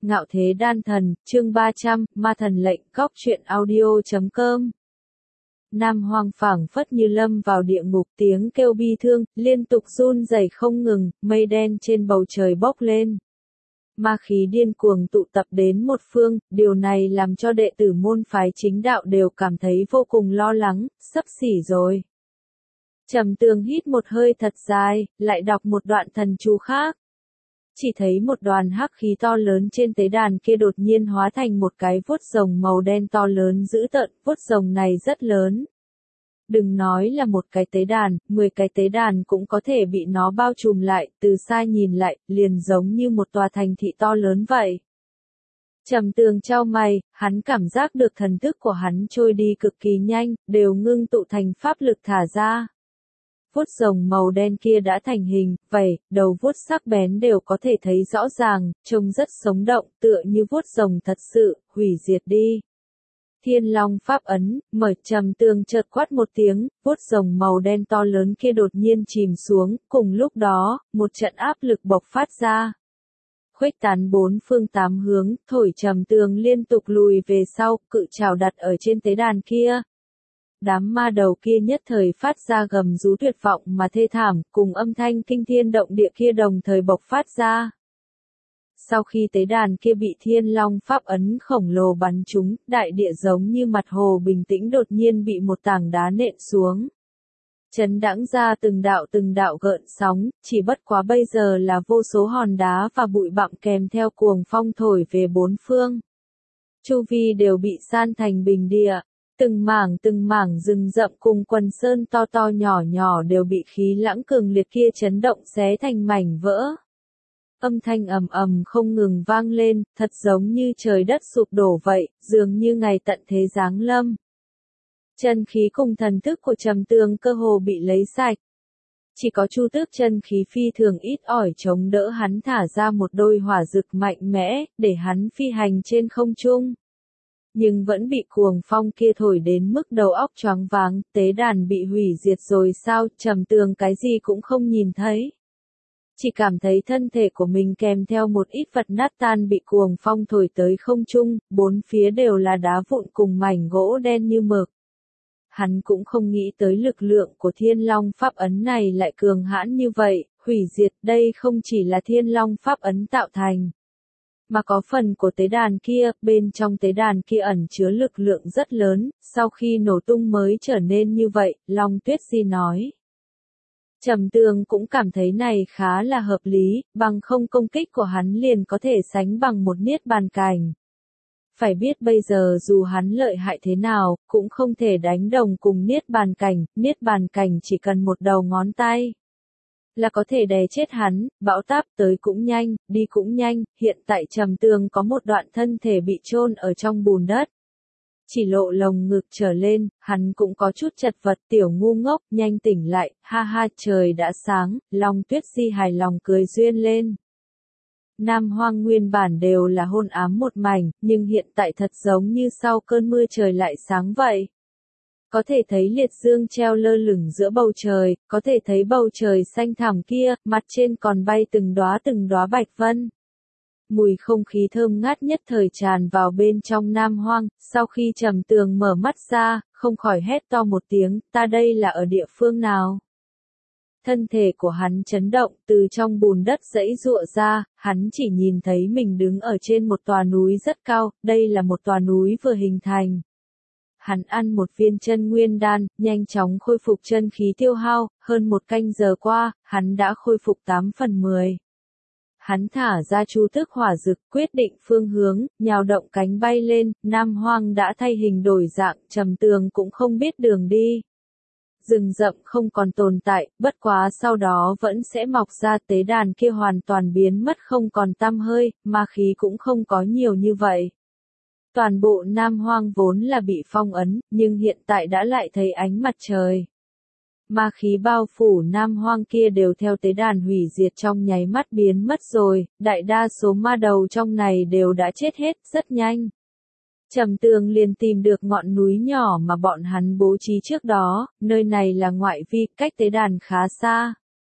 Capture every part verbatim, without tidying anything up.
Ngạo Thế Đan Thần, chương ba trăm, Ma Thần Lệnh, Góc truyện audio chấm com. Nam Hoang phảng phất như lâm vào địa ngục, tiếng kêu bi thương, liên tục run rẩy không ngừng, mây đen trên bầu trời bốc lên. Ma khí điên cuồng tụ tập đến một phương, điều này làm cho đệ tử môn phái chính đạo đều cảm thấy vô cùng lo lắng, sắp xỉ rồi. Trầm Tường hít một hơi thật dài, lại đọc một đoạn thần chú khác. Chỉ thấy một đoàn hắc khí to lớn trên tế đàn kia đột nhiên hóa thành một cái vuốt rồng màu đen to lớn dữ tợn, vuốt rồng này rất lớn. Đừng nói là một cái tế đàn, mười cái tế đàn cũng có thể bị nó bao trùm lại, từ xa nhìn lại, liền giống như một tòa thành thị to lớn vậy. Trầm Tường chau mày, hắn cảm giác được thần thức của hắn trôi đi cực kỳ nhanh, đều ngưng tụ thành pháp lực thả ra. Vuốt rồng màu đen kia đã thành hình, vảy, đầu vuốt sắc bén đều có thể thấy rõ ràng, trông rất sống động, tựa như vuốt rồng thật sự, hủy diệt đi. Thiên Long pháp ấn, mở. Trầm Tường chợt quát một tiếng, vuốt rồng màu đen to lớn kia đột nhiên chìm xuống, cùng lúc đó, một trận áp lực bộc phát ra. Khuếch tán bốn phương tám hướng, thổi Trầm Tường liên tục lùi về sau, cự trảo đặt ở trên tế đàn kia. Đám ma đầu kia nhất thời phát ra gầm rú tuyệt vọng mà thê thảm, cùng âm thanh kinh thiên động địa kia đồng thời bộc phát ra. Sau khi tế đàn kia bị Thiên Long pháp ấn khổng lồ bắn trúng, đại địa giống như mặt hồ bình tĩnh đột nhiên bị một tảng đá nện xuống. Chấn đãng ra từng đạo từng đạo gợn sóng, chỉ bất quá bây giờ là vô số hòn đá và bụi bặm kèm theo cuồng phong thổi về bốn phương. Chu vi đều bị san thành bình địa. Từng mảng từng mảng rừng rậm cùng quần sơn to to nhỏ nhỏ đều bị khí lãng cường liệt kia chấn động xé thành mảnh vỡ. Âm thanh ầm ầm không ngừng vang lên, thật giống như trời đất sụp đổ vậy, dường như ngày tận thế giáng lâm. Chân khí cùng thần thức của Trầm Tường cơ hồ bị lấy sạch. Chỉ có chu tước chân khí phi thường ít ỏi chống đỡ hắn thả ra một đôi hỏa dực mạnh mẽ, để hắn phi hành trên không trung. Nhưng vẫn bị cuồng phong kia thổi đến mức đầu óc choáng váng, tế đàn bị hủy diệt rồi sao, Trầm Tường cái gì cũng không nhìn thấy. Chỉ cảm thấy thân thể của mình kèm theo một ít vật nát tan bị cuồng phong thổi tới không trung, bốn phía đều là đá vụn cùng mảnh gỗ đen như mực. Hắn cũng không nghĩ tới lực lượng của Thiên Long pháp ấn này lại cường hãn như vậy, hủy diệt đây không chỉ là Thiên Long pháp ấn tạo thành. Mà có phần của tế đàn kia, bên trong tế đàn kia ẩn chứa lực lượng rất lớn, sau khi nổ tung mới trở nên như vậy, Long Tuyết Di nói. Trầm Tường cũng cảm thấy này khá là hợp lý, bằng không công kích của hắn liền có thể sánh bằng một niết bàn cảnh. Phải biết bây giờ dù hắn lợi hại thế nào, cũng không thể đánh đồng cùng niết bàn cảnh, niết bàn cảnh chỉ cần một đầu ngón tay. Là có thể đè chết hắn, bão táp tới cũng nhanh, đi cũng nhanh, hiện tại Trầm Tường có một đoạn thân thể bị chôn ở trong bùn đất. Chỉ lộ lồng ngực trở lên, hắn cũng có chút chật vật, tiểu ngu ngốc, nhanh tỉnh lại, ha ha, trời đã sáng, Long Tuyết Di hài lòng cười duyên lên. Nam Hoang nguyên bản đều là hôn ám một mảnh, nhưng hiện tại thật giống như sau cơn mưa trời lại sáng vậy. Có thể thấy liệt dương treo lơ lửng giữa bầu trời, có thể thấy bầu trời xanh thẳm kia, mặt trên còn bay từng đóa từng đóa bạch vân. Mùi không khí thơm ngát nhất thời tràn vào bên trong Nam Hoang, sau khi Trầm Tường mở mắt ra, không khỏi hét to một tiếng, ta đây là ở địa phương nào? Thân thể của hắn chấn động, từ trong bùn đất giãy giụa ra, hắn chỉ nhìn thấy mình đứng ở trên một tòa núi rất cao, đây là một tòa núi vừa hình thành. Hắn ăn một viên chân nguyên đan, nhanh chóng khôi phục chân khí tiêu hao, hơn một canh giờ qua, hắn đã khôi phục tám phần mười. Hắn thả ra chu tước hỏa dực, quyết định phương hướng, nhào động cánh bay lên, Nam Hoang đã thay hình đổi dạng, Trầm Tường cũng không biết đường đi. Rừng rậm không còn tồn tại, bất quá sau đó vẫn sẽ mọc ra, tế đàn kia hoàn toàn biến mất không còn tăm hơi, ma khí cũng không có nhiều như vậy. Toàn bộ Nam Hoang vốn là bị phong ấn, nhưng hiện tại đã lại thấy ánh mặt trời. Ma khí bao phủ Nam Hoang kia đều theo tế đàn hủy diệt trong nháy mắt biến mất rồi, đại đa số ma đầu trong này đều đã chết hết, rất nhanh. Trầm Tường liền tìm được ngọn núi nhỏ mà bọn hắn bố trí trước đó, nơi này là ngoại vi, cách tế đàn khá xa.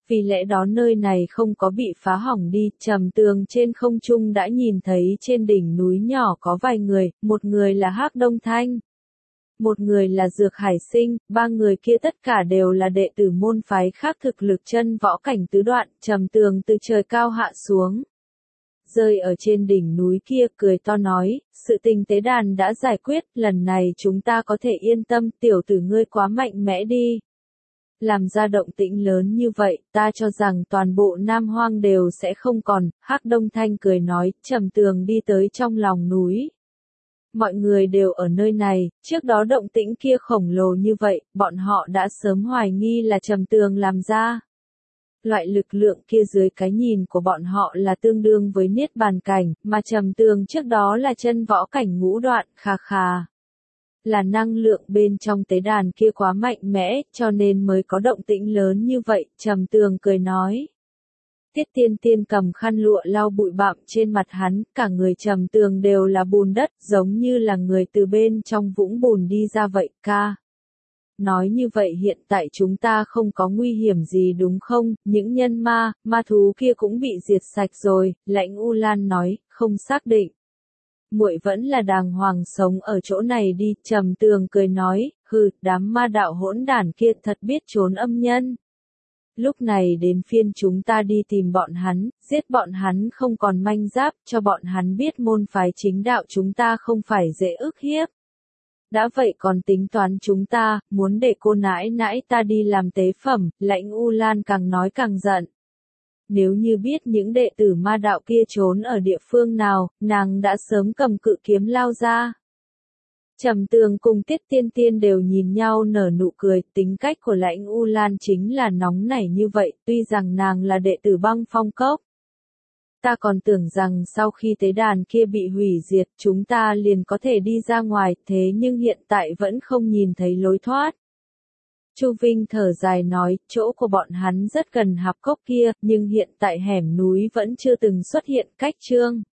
Vì lẽ đó nơi này không có bị phá hỏng đi, Trầm Tường trên không trung đã nhìn thấy trên đỉnh núi nhỏ có vài người, một người là Hắc Đông Thanh, một người là Dược Hải Sinh, ba người kia tất cả đều là đệ tử môn phái khác thực lực chân võ cảnh tứ đoạn, Trầm Tường từ trời cao hạ xuống. Rơi ở trên đỉnh núi kia cười to nói, sự tình tế đàn đã giải quyết, lần này chúng ta có thể yên tâm, tiểu tử ngươi quá mạnh mẽ đi. Làm ra động tĩnh lớn như vậy, ta cho rằng toàn bộ Nam Hoang đều sẽ không còn, Hắc Đông Thanh cười nói, Trầm Tường đi tới trong lòng núi. Mọi người đều ở nơi này, trước đó động tĩnh kia khổng lồ như vậy, bọn họ đã sớm hoài nghi là Trầm Tường làm ra. Loại lực lượng kia dưới cái nhìn của bọn họ là tương đương với niết bàn cảnh, mà Trầm Tường trước đó là chân võ cảnh ngũ đoạn, khà khà. Là năng lượng bên trong tế đàn kia quá mạnh mẽ, cho nên mới có động tĩnh lớn như vậy, Trầm Tường cười nói. Tiết Tiên Tiên cầm khăn lụa lau bụi bặm trên mặt hắn, cả người Trầm Tường đều là bùn đất, giống như là người từ bên trong vũng bùn đi ra vậy, ca. Nói như vậy hiện tại chúng ta không có nguy hiểm gì đúng không, những nhân ma, ma thú kia cũng bị diệt sạch rồi, Lãnh U Lan nói, không xác định. Muội vẫn là đàng hoàng sống ở chỗ này đi, Trầm Tường cười nói, hừ, đám ma đạo hỗn đản kia thật biết trốn âm nhân. Lúc này đến phiên chúng ta đi tìm bọn hắn, giết bọn hắn không còn manh giáp, cho bọn hắn biết môn phái chính đạo chúng ta không phải dễ ức hiếp. Đã vậy còn tính toán chúng ta, muốn để cô nãi nãi ta đi làm tế phẩm, Lãnh U Lan càng nói càng giận. Nếu như biết những đệ tử ma đạo kia trốn ở địa phương nào, nàng đã sớm cầm cự kiếm lao ra. Trầm Tường cùng Tiết Tiên Tiên đều nhìn nhau nở nụ cười, tính cách của Lãnh U Lan chính là nóng nảy như vậy, tuy rằng nàng là đệ tử Băng Phong Cốc. Ta còn tưởng rằng sau khi tế đàn kia bị hủy diệt, chúng ta liền có thể đi ra ngoài, thế nhưng hiện tại vẫn không nhìn thấy lối thoát. Chu Vinh thở dài nói, chỗ của bọn hắn rất gần hạp cốc kia, nhưng hiện tại hẻm núi vẫn chưa từng xuất hiện cách trương.